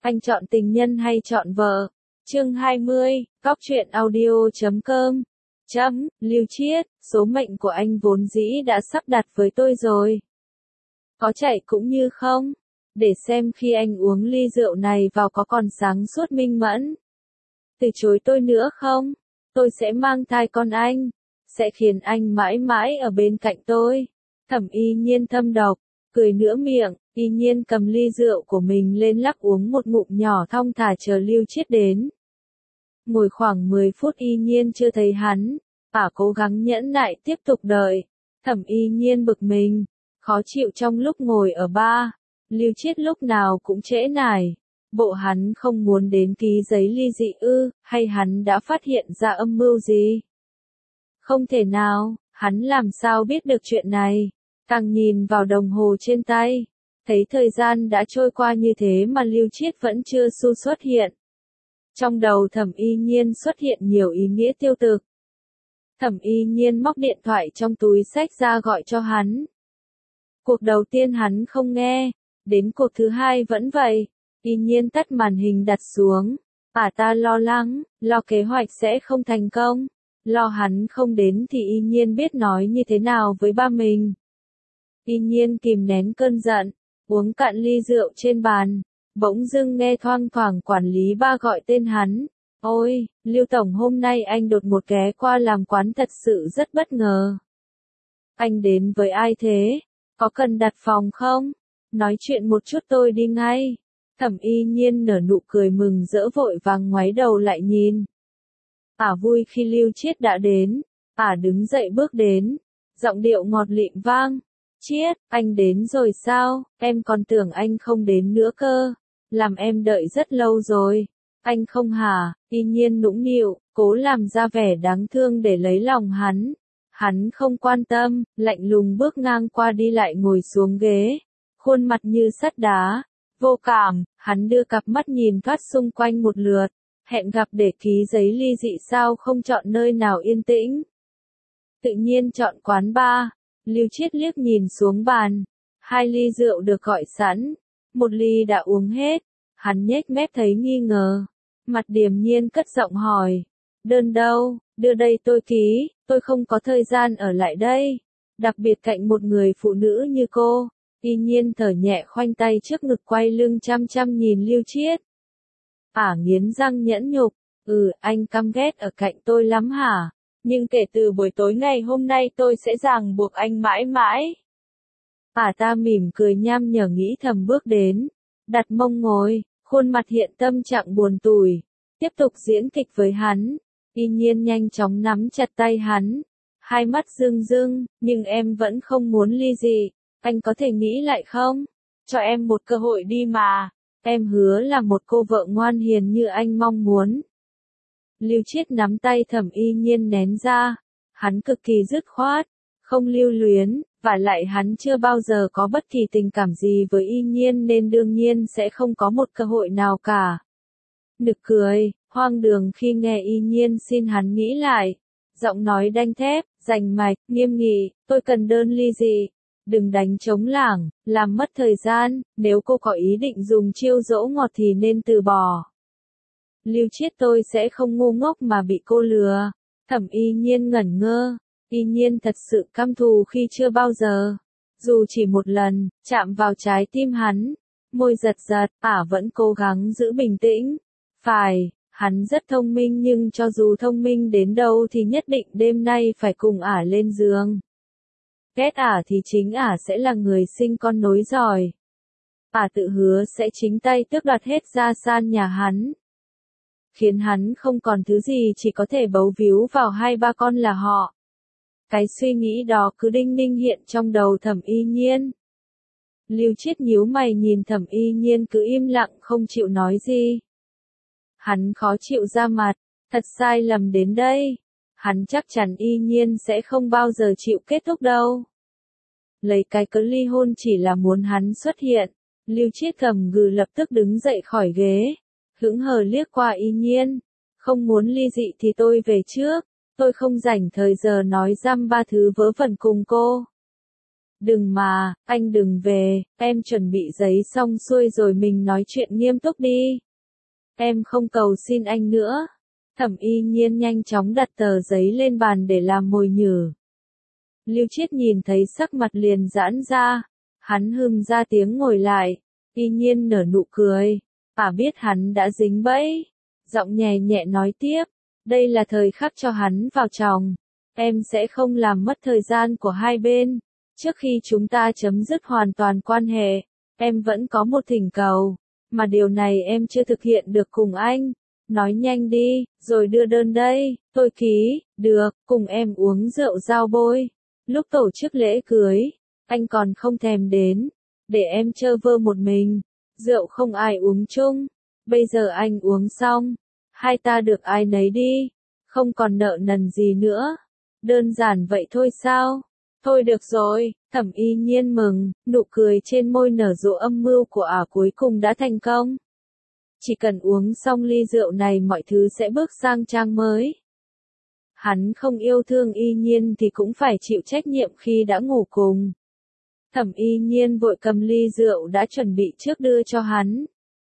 Anh chọn tình nhân hay chọn vợ? Chương 20, Góc truyện audio.com. Lưu Chiết, số mệnh của anh vốn dĩ đã sắp đặt với tôi rồi. Có chạy cũng như không, để xem khi anh uống ly rượu này vào có còn sáng suốt minh mẫn. Từ chối tôi nữa không? Tôi sẽ mang thai con anh, sẽ khiến anh mãi mãi ở bên cạnh tôi. Thẩm Y Nhiên thâm độc, cười nửa miệng, Y Nhiên cầm ly rượu của mình lên lắc uống một ngụm nhỏ thong thả chờ Lưu Chiết đến. Ngồi khoảng 10 phút Y Nhiên chưa thấy hắn, cố gắng nhẫn nại tiếp tục đợi. Thẩm Y Nhiên bực mình, khó chịu trong lúc ngồi ở bar. Lưu Chiết lúc nào cũng trễ nải. Bộ hắn không muốn đến ký giấy ly dị ư, hay hắn đã phát hiện ra âm mưu gì? Không thể nào, hắn làm sao biết được chuyện này? Càng nhìn vào đồng hồ trên tay, thấy thời gian đã trôi qua như thế mà Lưu Chiết vẫn chưa xuất hiện. Trong đầu Thẩm Y Nhiên xuất hiện nhiều ý nghĩa tiêu cực. Thẩm Y Nhiên móc điện thoại trong túi xách ra gọi cho hắn. Cuộc đầu tiên hắn không nghe, đến cuộc thứ hai vẫn vậy. Y Nhiên tắt màn hình đặt xuống. Ta lo lắng, lo kế hoạch sẽ không thành công, lo hắn không đến thì Y Nhiên biết nói như thế nào với ba mình. Y Nhiên kìm nén cơn giận, uống cạn ly rượu trên bàn, bỗng dưng nghe thoang thoảng quản lý ba gọi tên hắn. Ôi, Lưu Tổng, hôm nay anh đột ngột ghé qua làm quán thật sự rất bất ngờ. Anh đến với ai thế? Có cần đặt phòng không? Nói chuyện một chút tôi đi ngay. Thẩm Y Nhiên nở nụ cười mừng rỡ vội vàng ngoái đầu lại nhìn. Vui khi Lưu Chiết đã đến. Đứng dậy bước đến, giọng điệu ngọt lịm vang. Chiết, anh đến rồi sao? Em còn tưởng anh không đến nữa cơ. Làm em đợi rất lâu rồi. Anh không hả? Y Nhiên nũng nịu, cố làm ra vẻ đáng thương để lấy lòng hắn. Hắn không quan tâm, lạnh lùng bước ngang qua đi lại ngồi xuống ghế. Khuôn mặt như sắt đá. Vô cảm, hắn đưa cặp mắt nhìn thoát xung quanh một lượt. Hẹn gặp để ký giấy ly dị sao không chọn nơi nào yên tĩnh? Tự nhiên chọn quán bar. Lưu Chiết liếc nhìn xuống bàn. 2 ly rượu được gọi sẵn. 1 ly đã uống hết. Hắn nhếch mép thấy nghi ngờ. Mặt điềm nhiên cất giọng hỏi. Đơn đâu, đưa đây tôi ký, tôi không có thời gian ở lại đây. Đặc biệt cạnh một người phụ nữ như cô. Y Nhiên thở nhẹ khoanh tay trước ngực quay lưng chăm chăm nhìn Lưu Chiết. Nghiến răng nhẫn nhục. Anh căm ghét ở cạnh tôi lắm hả? Nhưng kể từ buổi tối ngày hôm nay tôi sẽ ràng buộc anh mãi mãi. Ta mỉm cười nham nhở nghĩ thầm bước đến. Đặt mông ngồi, khuôn mặt hiện tâm trạng buồn tủi. Tiếp tục diễn kịch với hắn. Y Nhiên nhanh chóng nắm chặt tay hắn. Hai mắt rưng rưng, nhưng em vẫn không muốn ly dị. Anh có thể nghĩ lại không? Cho em một cơ hội đi mà. Em hứa là một cô vợ ngoan hiền như anh mong muốn. Lưu Chiết nắm tay Thẩm Y Nhiên nén ra. Hắn cực kỳ dứt khoát, không lưu luyến, và lại hắn chưa bao giờ có bất kỳ tình cảm gì với Y Nhiên nên đương nhiên sẽ không có một cơ hội nào cả. Nực cười, hoang đường khi nghe Y Nhiên xin hắn nghĩ lại. Giọng nói đanh thép, rành mạch, nghiêm nghị, tôi cần đơn ly dị. Đừng đánh trống lảng, làm mất thời gian, nếu cô có ý định dùng chiêu dỗ ngọt thì nên từ bỏ. Lưu Chiết, tôi sẽ không ngu ngốc mà bị cô lừa. Thẩm Y Nhiên ngẩn ngơ. Y Nhiên thật sự căm thù khi chưa bao giờ, dù chỉ một lần, chạm vào trái tim hắn. Môi giật giật, vẫn cố gắng giữ bình tĩnh. Phải, hắn rất thông minh nhưng cho dù thông minh đến đâu thì nhất định đêm nay phải cùng lên giường. Ghét thì chính sẽ là người sinh con nối giỏi. Tự hứa sẽ chính tay tước đoạt hết gia sản nhà hắn. Khiến hắn không còn thứ gì chỉ có thể bấu víu vào 2-3 con là họ. Cái suy nghĩ đó cứ đinh ninh hiện trong đầu Thẩm Y Nhiên. Lưu Chiết nhíu mày nhìn Thẩm Y Nhiên cứ im lặng không chịu nói gì. Hắn khó chịu ra mặt, thật sai lầm đến đây. Hắn chắc chắn Y Nhiên sẽ không bao giờ chịu kết thúc đâu. Lấy cái cớ ly hôn chỉ là muốn hắn xuất hiện. Lưu Chiết cầm gừ lập tức đứng dậy khỏi ghế. Hững hờ liếc qua Y Nhiên. Không muốn ly dị thì tôi về trước. Tôi không rảnh thời giờ nói dăm ba thứ vớ vẩn cùng cô. Đừng mà, anh đừng về, em chuẩn bị giấy xong xuôi rồi mình nói chuyện nghiêm túc đi. Em không cầu xin anh nữa. Thẩm Y Nhiên nhanh chóng đặt tờ giấy lên bàn để làm mồi nhử. Lưu Chiết nhìn thấy sắc mặt liền giãn ra. Hắn hừm ra tiếng ngồi lại. Y Nhiên nở nụ cười. Biết hắn đã dính bẫy. Giọng nhẹ nhẹ nói tiếp. Đây là thời khắc cho hắn vào chòng. Em sẽ không làm mất thời gian của hai bên. Trước khi chúng ta chấm dứt hoàn toàn quan hệ, em vẫn có một thỉnh cầu. Mà điều này em chưa thực hiện được cùng anh. Nói nhanh đi, rồi đưa đơn đây. Tôi ký, được, cùng em uống rượu giao bôi. Lúc tổ chức lễ cưới, anh còn không thèm đến. Để em chơi vơ một mình. Rượu không ai uống chung. Bây giờ anh uống xong. Hai ta được ai nấy đi. Không còn nợ nần gì nữa. Đơn giản vậy thôi sao? Thôi được rồi, Thẩm Y Nhiên mừng, nụ cười trên môi nở rộ âm mưu của cuối cùng đã thành công. Chỉ cần uống xong ly rượu này mọi thứ sẽ bước sang trang mới. Hắn không yêu thương Y Nhiên thì cũng phải chịu trách nhiệm khi đã ngủ cùng. Thẩm Y Nhiên vội cầm ly rượu đã chuẩn bị trước đưa cho hắn.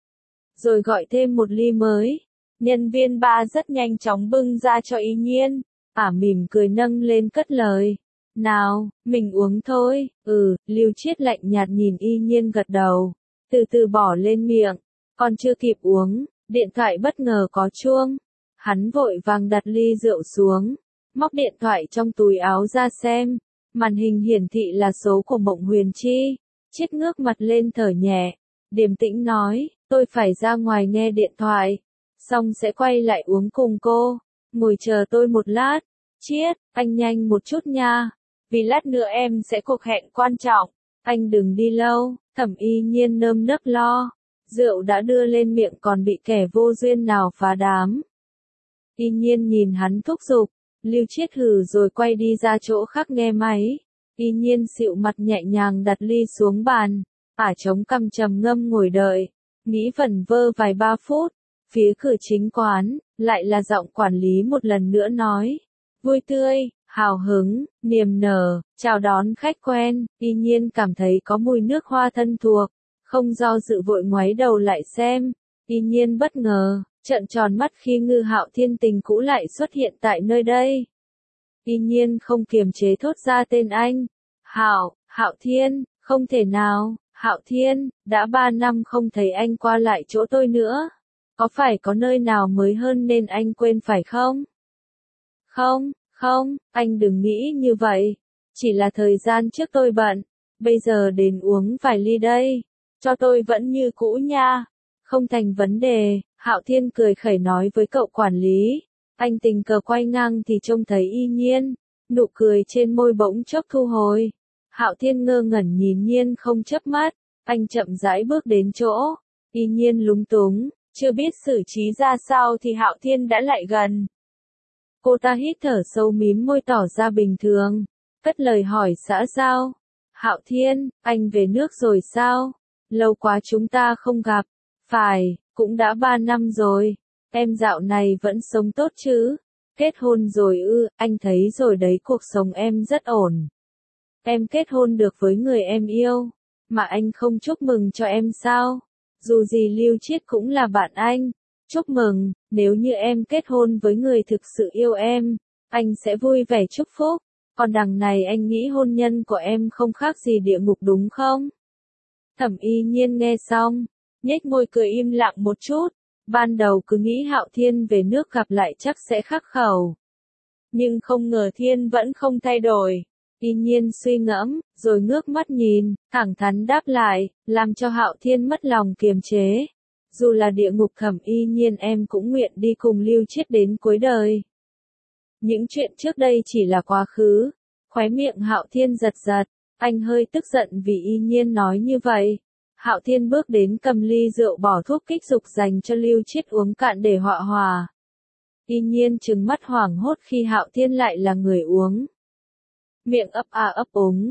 Rồi gọi thêm một ly mới. Nhân viên bar rất nhanh chóng bưng ra cho Y Nhiên. Mỉm cười nâng lên cất lời. Nào, mình uống thôi. Lưu Chiết lạnh nhạt nhìn Y Nhiên gật đầu. Từ từ bỏ lên miệng. Còn chưa kịp uống, điện thoại bất ngờ có chuông. Hắn vội vàng đặt ly rượu xuống. Móc điện thoại trong túi áo ra xem. Màn hình hiển thị là số của Mộng Huyền Chi. Chiết ngước mặt lên thở nhẹ. Điềm tĩnh nói, tôi phải ra ngoài nghe điện thoại. Xong sẽ quay lại uống cùng cô. Ngồi chờ tôi một lát. Chiết, anh nhanh một chút nha. Vì lát nữa em sẽ cuộc hẹn quan trọng. Anh đừng đi lâu. Thẩm Y Nhiên nơm nớp lo. Rượu đã đưa lên miệng còn bị kẻ vô duyên nào phá đám. Y Nhiên nhìn hắn thúc giục. Lưu Chiết hừ rồi quay đi ra chỗ khác nghe máy. Y Nhiên xịu mặt nhẹ nhàng đặt ly xuống bàn. Chống cằm trầm ngâm ngồi đợi. Nghĩ vẩn vơ vài ba phút. Phía cửa chính quán, lại là giọng quản lý một lần nữa nói. Vui tươi, hào hứng, niềm nở, chào đón khách quen. Y Nhiên cảm thấy có mùi nước hoa thân thuộc. Không do dự vội ngoáy đầu lại xem. Y Nhiên bất ngờ, trợn tròn mắt khi Ngư Hạo Thiên tình cũ lại xuất hiện tại nơi đây. Y Nhiên không kiềm chế thốt ra tên anh. Hạo Thiên, không thể nào, Hạo Thiên, đã 3 năm không thấy anh qua lại chỗ tôi nữa. Có phải có nơi nào mới hơn nên anh quên phải không? Không, anh đừng nghĩ như vậy. Chỉ là thời gian trước tôi bận. Bây giờ đến uống vài ly đây. Cho tôi vẫn như cũ nha. Không thành vấn đề, Hạo Thiên cười khẩy nói với cậu quản lý. Anh tình cờ quay ngang thì trông thấy Y Nhiên. Nụ cười trên môi bỗng chốc thu hồi. Hạo Thiên ngơ ngẩn nhìn Nhiên không chớp mắt. Anh chậm rãi bước đến chỗ. Y Nhiên lúng túng, chưa biết xử trí ra sao thì Hạo Thiên đã lại gần. Cô ta hít thở sâu mím môi tỏ ra bình thường. Cất lời hỏi xã giao. Hạo Thiên, anh về nước rồi sao? Lâu quá chúng ta không gặp. Phải, cũng đã 3 năm rồi. Em dạo này vẫn sống tốt chứ? Kết hôn rồi ư? Anh thấy rồi đấy, cuộc sống em rất ổn. Em kết hôn được với người em yêu. Mà anh không chúc mừng cho em sao? Dù gì Lưu Chiết cũng là bạn anh. Chúc mừng, nếu như em kết hôn với người thực sự yêu em, anh sẽ vui vẻ chúc phúc. Còn đằng này anh nghĩ hôn nhân của em không khác gì địa ngục đúng không? Thẩm Y Nhiên nghe xong, nhếch môi cười im lặng một chút. Ban đầu cứ nghĩ Hạo Thiên về nước gặp lại chắc sẽ khắc khẩu. Nhưng không ngờ Thiên vẫn không thay đổi. Y Nhiên suy ngẫm, rồi ngước mắt nhìn, thẳng thắn đáp lại, làm cho Hạo Thiên mất lòng kiềm chế. Dù là địa ngục Thẩm Y Nhiên em cũng nguyện đi cùng Lưu Chiết đến cuối đời. Những chuyện trước đây chỉ là quá khứ. Khóe miệng Hạo Thiên giật giật, anh hơi tức giận vì Y Nhiên nói như vậy. Hạo Thiên bước đến cầm ly rượu bỏ thuốc kích dục dành cho Lưu Chiết uống cạn để họa hòa. Y Nhiên trừng mắt hoảng hốt khi Hạo Thiên lại là người uống. Miệng ấp úng.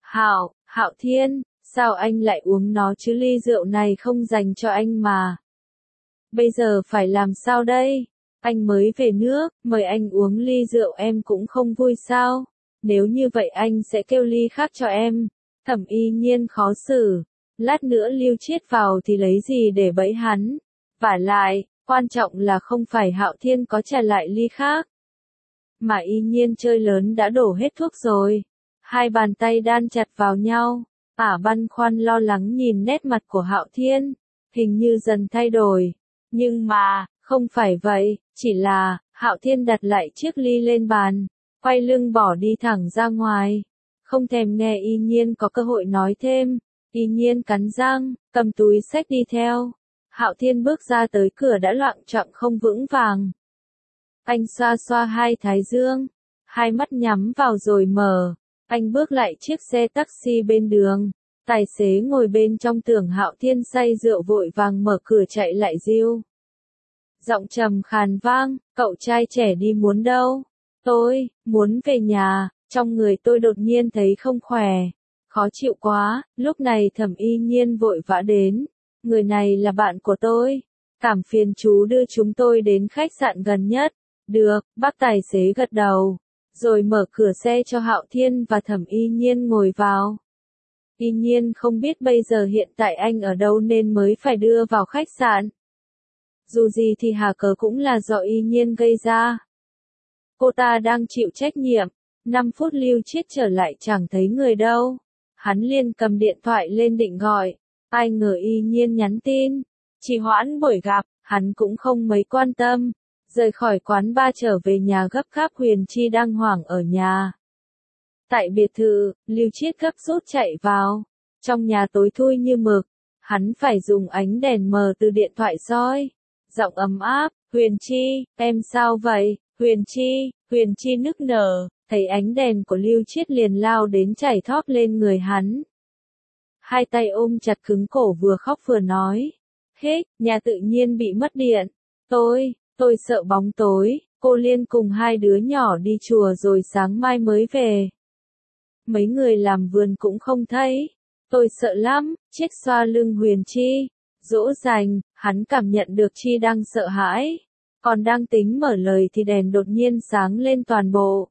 Hạo Thiên, sao anh lại uống nó chứ, ly rượu này không dành cho anh mà. Bây giờ phải làm sao đây? Anh mới về nước, mời anh uống ly rượu em cũng không vui sao? Nếu như vậy anh sẽ kêu ly khác cho em. Thẩm Y Nhiên khó xử, lát nữa Lưu Chiết vào thì lấy gì để bẫy hắn, vả lại, quan trọng là không phải Hạo Thiên có trả lại ly khác. Mà Y Nhiên chơi lớn đã đổ hết thuốc rồi. Hai bàn tay đan chặt vào nhau, băn khoăn lo lắng nhìn nét mặt của Hạo Thiên, hình như dần thay đổi. Nhưng mà, không phải vậy, chỉ là, Hạo Thiên đặt lại chiếc ly lên bàn, quay lưng bỏ đi thẳng ra ngoài. Không thèm nghe Y Nhiên có cơ hội nói thêm, Y Nhiên cắn răng, cầm túi xách đi theo. Hạo Thiên bước ra tới cửa đã loạng choạng không vững vàng. Anh xoa xoa hai thái dương, hai mắt nhắm vào rồi mở. Anh bước lại chiếc xe taxi bên đường. Tài xế ngồi bên trong tưởng Hạo Thiên say rượu vội vàng mở cửa chạy lại giêu. Giọng trầm khàn vang, cậu trai trẻ đi muốn đâu? Tôi, muốn về nhà, trong người tôi đột nhiên thấy không khỏe. Khó chịu quá, lúc này Thẩm Y Nhiên vội vã đến. Người này là bạn của tôi. Cảm phiền chú đưa chúng tôi đến khách sạn gần nhất. Được, bác tài xế gật đầu. Rồi mở cửa xe cho Hạo Thiên và Thẩm Y Nhiên ngồi vào. Y Nhiên không biết bây giờ hiện tại anh ở đâu nên mới phải đưa vào khách sạn. Dù gì thì hà cớ cũng là do Y Nhiên gây ra. Cô ta đang chịu trách nhiệm. 5 phút Lưu Chiết trở lại chẳng thấy người đâu. Hắn liền cầm điện thoại lên định gọi. Ai ngờ Y Nhiên nhắn tin. Trì hoãn buổi gặp, hắn cũng không mấy quan tâm. Rời khỏi quán bar trở về nhà gấp gáp. Huyền Chi đang hoảng ở nhà. Tại biệt thự, Lưu Chiết gấp rút chạy vào. Trong nhà tối thui như mực. Hắn phải dùng ánh đèn mờ từ điện thoại soi. Giọng ấm áp, Huyền Chi, em sao vậy? Huyền Chi nức nở, thấy ánh đèn của Lưu Chiết liền lao đến chảy thóp lên người hắn. Hai tay ôm chặt cứng cổ vừa khóc vừa nói. Hết, nhà tự nhiên bị mất điện. Tôi sợ bóng tối, cô Liên cùng hai đứa nhỏ đi chùa rồi sáng mai mới về. Mấy người làm vườn cũng không thấy. Tôi sợ lắm, Chiết xoa lưng Huyền Chi. Dỗ dành, hắn cảm nhận được Chi đang sợ hãi. Còn đang tính mở lời thì đèn đột nhiên sáng lên toàn bộ.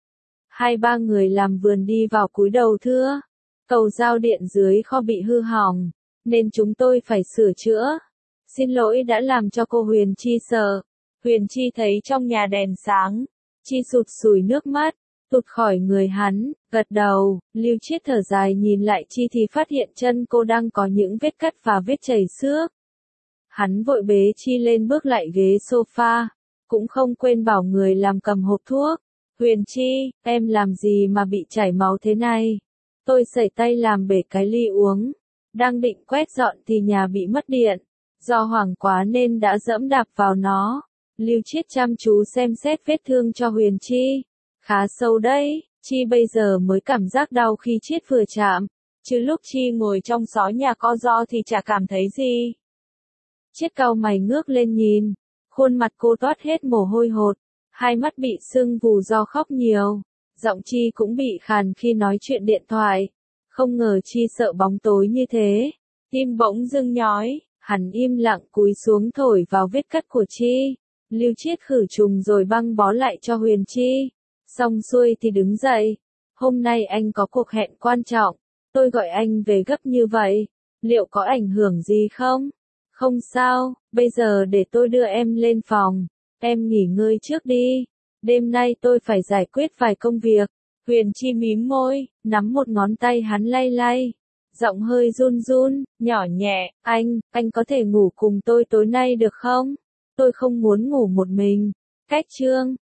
2-3 người làm vườn đi vào cúi đầu thưa. Cầu giao điện dưới kho bị hư hỏng, nên chúng tôi phải sửa chữa. Xin lỗi đã làm cho cô Huyền Chi sợ. Huyền Chi thấy trong nhà đèn sáng. Chi sụt sùi nước mắt, tụt khỏi người hắn, gật đầu. Lưu Chiết thở dài nhìn lại Chi thì phát hiện chân cô đang có những vết cắt và vết chảy xước. Hắn vội bế Chi lên bước lại ghế sofa, cũng không quên bảo người làm cầm hộp thuốc. Huyền Chi, em làm gì mà bị chảy máu thế này? Tôi sẩy tay làm bể cái ly uống. Đang định quét dọn thì nhà bị mất điện. Do hoảng quá nên đã dẫm đạp vào nó. Lưu Chiết chăm chú xem xét vết thương cho Huyền Chi. Khá sâu đấy, Chi bây giờ mới cảm giác đau khi Chiết vừa chạm. Chứ lúc Chi ngồi trong xó nhà co ro thì chả cảm thấy gì. Chiết cau mày ngước lên nhìn. Khuôn mặt cô toát hết mồ hôi hột. Hai mắt bị sưng vù do khóc nhiều. Giọng Chi cũng bị khàn khi nói chuyện điện thoại. Không ngờ Chi sợ bóng tối như thế. Tim bỗng dưng nhói. Hắn im lặng cúi xuống thổi vào vết cắt của Chi. Lưu Chiết khử trùng rồi băng bó lại cho Huyền Chi. Xong xuôi thì đứng dậy. Hôm nay anh có cuộc hẹn quan trọng. Tôi gọi anh về gấp như vậy. Liệu có ảnh hưởng gì không? Không sao, bây giờ để tôi đưa em lên phòng. Em nghỉ ngơi trước đi. Đêm nay tôi phải giải quyết vài công việc. Huyền Chi mím môi, nắm một ngón tay hắn lay lay. Giọng hơi run run, nhỏ nhẹ, anh có thể ngủ cùng tôi tối nay được không? Tôi không muốn ngủ một mình. Cách chương